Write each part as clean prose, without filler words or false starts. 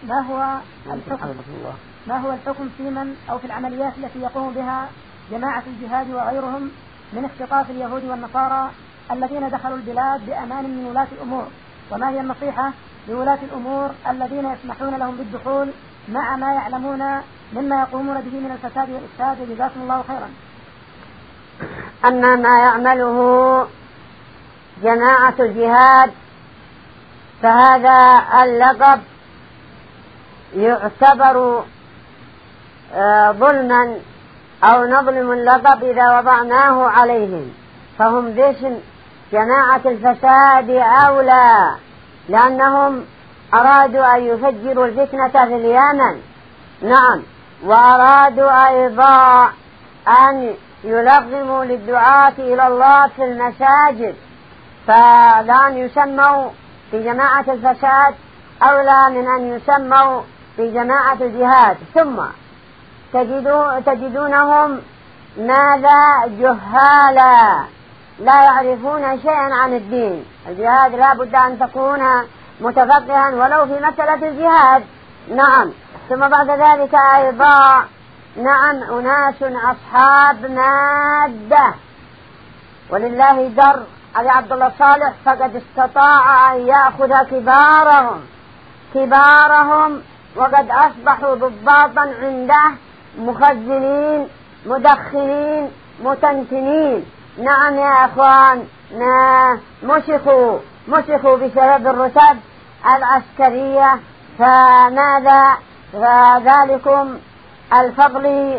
ما هو الحكم في من أو في العمليات التي يقوم بها جماعة الجهاد وغيرهم من اختطاف اليهود والنصارى الذين دخلوا البلاد بأمان من ولاة الأمور؟ وما هي النصيحة لولاة الأمور الذين يسمحون لهم بالدخول مع ما يعلمون مما يقومون به من الفساد والإفساد؟ جزاكم الله خيرا. أما ما يعمله جماعة الجهاد فهذا اللقب يعتبر ظلما أو نظلم اللقب إذا وضعناه عليهم، فهم باسم جماعة الفساد أولى، لأنهم أرادوا أن يفجروا الفتنة في اليمن. نعم، وأرادوا أيضا أن يلغموا للدعاة إلى الله في المساجد، فلأن يسموا في جماعة الفساد أولى من أن يسموا في جماعة الجهاد. ثم تجدونهم ماذا جهالا لا يعرفون شيئا عن الدين. الجهاد لا بد أن تكون متفقها ولو في مسألة الجهاد. نعم، ثم بعد ذلك أيضا نعم أناس أصحاب مادة، ولله در علي عبد الله صالح فقد استطاع أن يأخذ كبارهم وقد أصبحوا ضباطا عنده، مخزنين مدخنين متنتنين. نعم يا أخوان، مسخوا بسبب الرتب العسكرية. فماذا فذلكم الفضل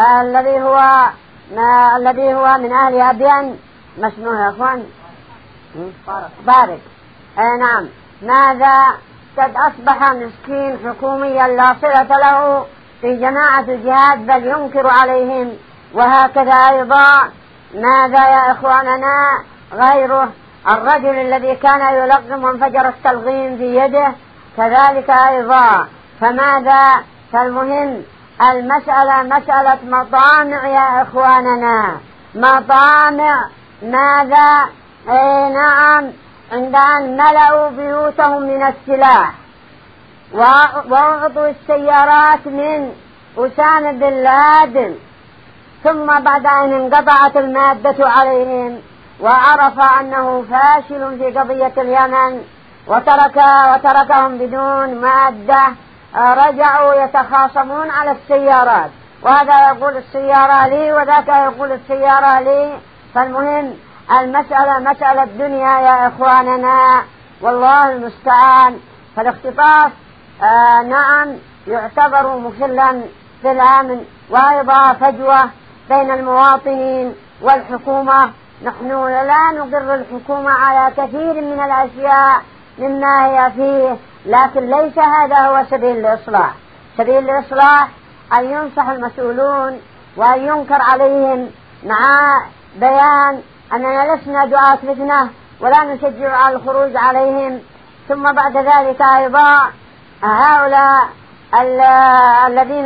الذي هو من أهل أبين، ما اسمه يا أخوان؟ بارك. نعم، ماذا قد أصبح مسكين حكوميا لا صلة له في جماعة الجهاد بل ينكر عليهم. وهكذا أيضا ماذا يا إخواننا غيره، الرجل الذي كان يلغم وانفجر التلغيم في يده كذلك أيضا. فماذا؟ فالمهم المسألة مسألة مطامع يا إخواننا، مطامع. ماذا؟ نعم، عند أن ملأوا بيوتهم من السلاح وأعطوا السيارات من أسامة بن لادن، ثم بعد أن انقطعت المادة عليهم وعرف أنه فاشل في قضية اليمن وتركهم بدون مادة، رجعوا يتخاصمون على السيارات، وهذا يقول السيارة لي وذاك يقول السيارة لي. فالمهم المسألة مسألة دنيا يا إخواننا، والله المستعان. فالاختطاف نعم يعتبر مخلا في الأمن، وأيضا فجوة بين المواطنين والحكومة. نحن لا نقر الحكومة على كثير من الأشياء مما هي فيه، لكن ليس هذا هو سبيل الإصلاح. سبيل الإصلاح أن ينصح المسؤولون وأن ينكر عليهم مع بيان أننا لسنا دعاة فتنة ولا نشجع على الخروج عليهم. ثم بعد ذلك أيضا هؤلاء الذين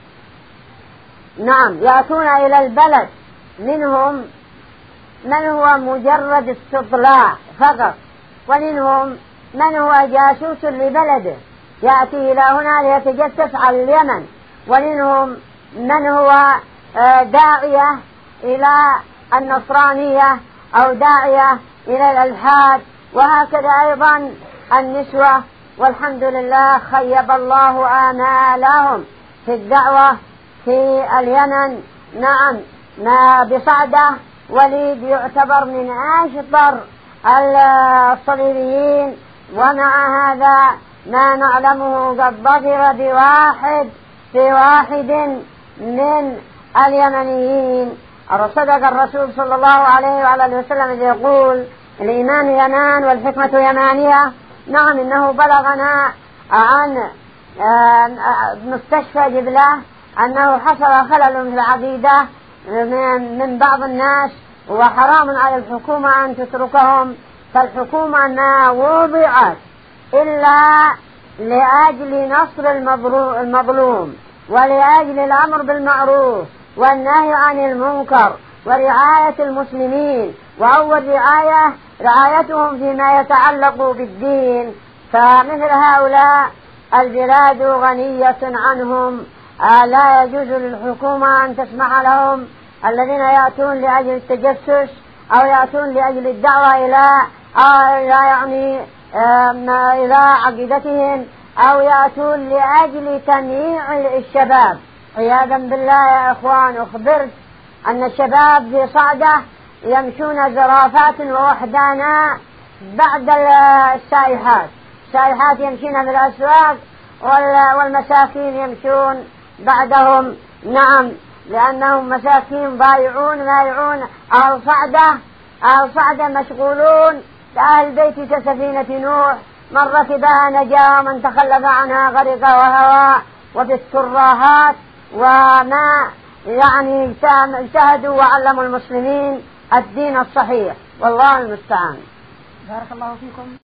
نعم يأتون إلى البلد منهم من هو مجرد استطلاع فقط، ومنهم من هو جاسوس لبلده يأتي إلى هنا ليتجسس على اليمن، ومنهم من هو داعية إلى النصرانية أو داعية إلى الإلحاد، وهكذا أيضا النسوة. والحمد لله خيب الله آمالهم في الدعوة في اليمن. نعم، ما بصعدة وليد يعتبر من أشطر الصليبيين، ومع هذا ما نعلمه قد ضرب بواحد من اليمنيين. صدق الرسول صلى الله عليه وعلى وسلم يقول الإيمان يمان والحكمة يمانية. نعم، إنه بلغنا عن مستشفى جبلة أنه حصل خلل في العقيدة من بعض الناس، وحرام على الحكومة أن تتركهم. فالحكومة ما وضعت إلا لأجل نصر المظلوم ولأجل الأمر بالمعروف والنهي عن المنكر ورعاية المسلمين، وأول رعايتهم فيما يتعلق بالدين. فمثل هؤلاء البلاد غنية عنهم، لا يجوز للحكومة أن تسمح لهم الذين يأتون لأجل التجسس أو يأتون لأجل الدعوة إلى عقيدتهم، أو يأتون لأجل تمييع الشباب. عياذا بالله يا إخوان، أخبرت أن الشباب في صعدة يمشون زرافات ووحدانا بعد السائحات يمشون في الأسواق، والمساكين يمشون بعدهم. نعم، لأنهم مساكين ضايعون أهل صعدة مشغولون كأهل بيت كسفينة نوح، من ركبها نجا ومن تخلف عنها غرق وهوى. وفي التراهات وما اجتهدوا وعلموا المسلمين الدين الصحيح، والله المستعان. بارك الله فيكم.